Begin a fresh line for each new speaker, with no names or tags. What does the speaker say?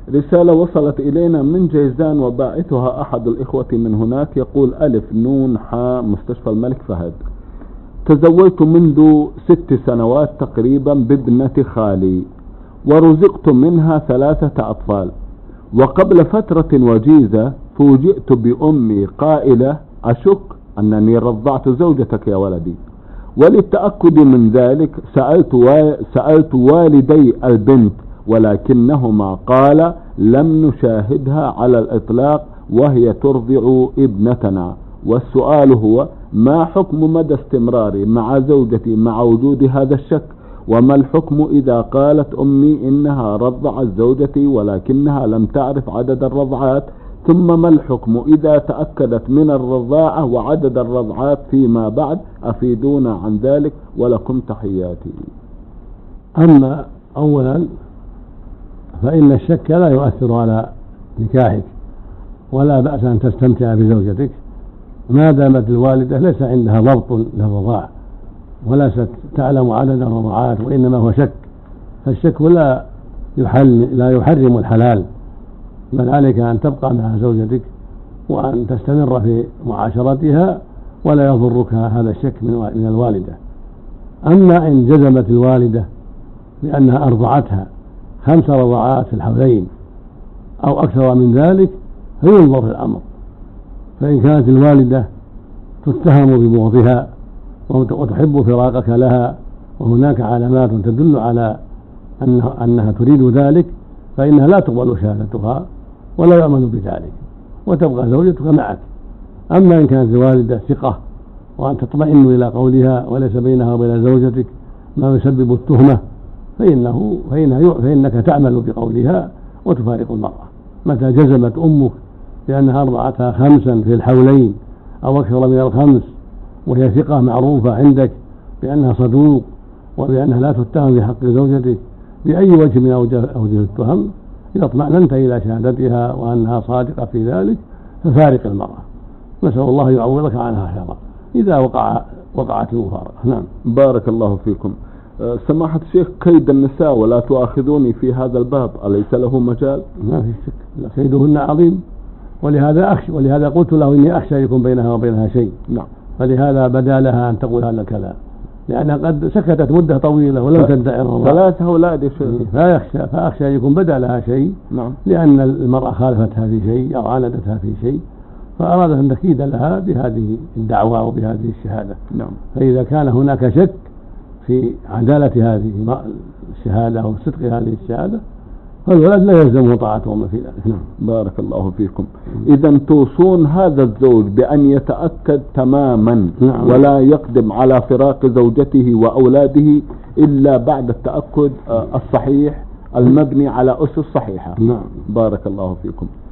رسالة وصلت إلينا من جيزان وباعثها أحد الإخوة من هناك، يقول: ألف نون حاء مستشفى الملك فهد. تزوجت منذ 6 سنوات تقريبا بابنة خالي، ورزقت منها 3 أطفال، وقبل فترة وجيزة فوجئت بأمي قائلة: أشك أنني رضعت زوجتك يا ولدي. وللتأكد من ذلك سألت والدي البنت، ولكنهما قال: لم نشاهدها على الإطلاق وهي ترضع ابنتنا. والسؤال هو: ما حكم مدى استمراري مع زوجتي مع وجود هذا الشك؟ وما الحكم إذا قالت أمي إنها رضعت زوجتي ولكنها لم تعرف عدد الرضعات؟ ثم ما الحكم إذا تأكدت من الرضاعة وعدد الرضعات فيما بعد؟ أفيدونا عن ذلك ولكم تحياتي.
أما أولا فإن الشك لا يؤثر على نكاحك، ولا بأس أن تستمتع بزوجتك ما دامت الوالدة ليس عندها ضبط للرضاع وليست تعلم عدد الرضعات، وإنما هو شك. فالشك لا يحرم الحلال، بل عليك أن تبقى مع زوجتك وأن تستمر في معاشرتها ولا يضرك هذا الشك من الوالدة. أما إن جزمت الوالدة بأنها أرضعتها 5 رضعات في الحولين أو أكثر من ذلك فينظر في الأمر. فإن كانت الوالدة تتهم ببغضها وتحب فراقك لها وهناك علامات تدل على أنها تريد ذلك فإنها لا تقبل شهادتها ولا يؤمن بذلك، وتبقى زوجتك معك. أما إن كانت الوالدة ثقة وأن تطمئن إلى قولها وليس بينها وبين زوجتك ما يسبب التهمة فإنك تعمل بقولها وتفارق المرأة. متى جزمت أمك بأنها أرضعتها 5 في الحولين أو أكثر من 5 وهي ثقة معروفة عندك بأنها صدوق وبأنها لا تتهم في حق زوجتك بأي وجه من أوجه التهم، إذا اطمأننت إلى شهادتها وأنها صادقة في ذلك ففارق المرأة. نسأل الله يعوضك عنها خيرا إذا وقعت المفارقة. نعم.
بارك الله فيكم. سماحة الشيخ، كيد النساء ولا تؤاخذوني في هذا الباب أليس له مجال؟
ما في شك، كيدهن عظيم، ولهذا قلت له إني أخشى يكون بينها وبينها شيء.
نعم.
فلهذا بدا لها أن تقول هذا الكلام، لأنها قد سكتت مدة طويلة ولم تدعي الرضاعة.
3 أولاد يا شيخ.
فأخشى يكون بدا لها شيء.
نعم.
لأن المرأة خالفتها في شيء أو عاندتها في شيء، فأراد أن تكيد لها بهذه الدعوة وبهذه الشهادة.
نعم.
فإذا كان هناك شك في عدالة هذه الشهادة أو صدق هذه الشهادة فالولد لا يلزمه طاعة أمه في ذلك. نعم.
بارك الله فيكم. إذا توصون هذا الزوج بأن يتأكد تماما.
نعم.
ولا يقدم على فراق زوجته وأولاده إلا بعد التأكد الصحيح المبني على أسس صحيحة.
نعم.
بارك الله فيكم.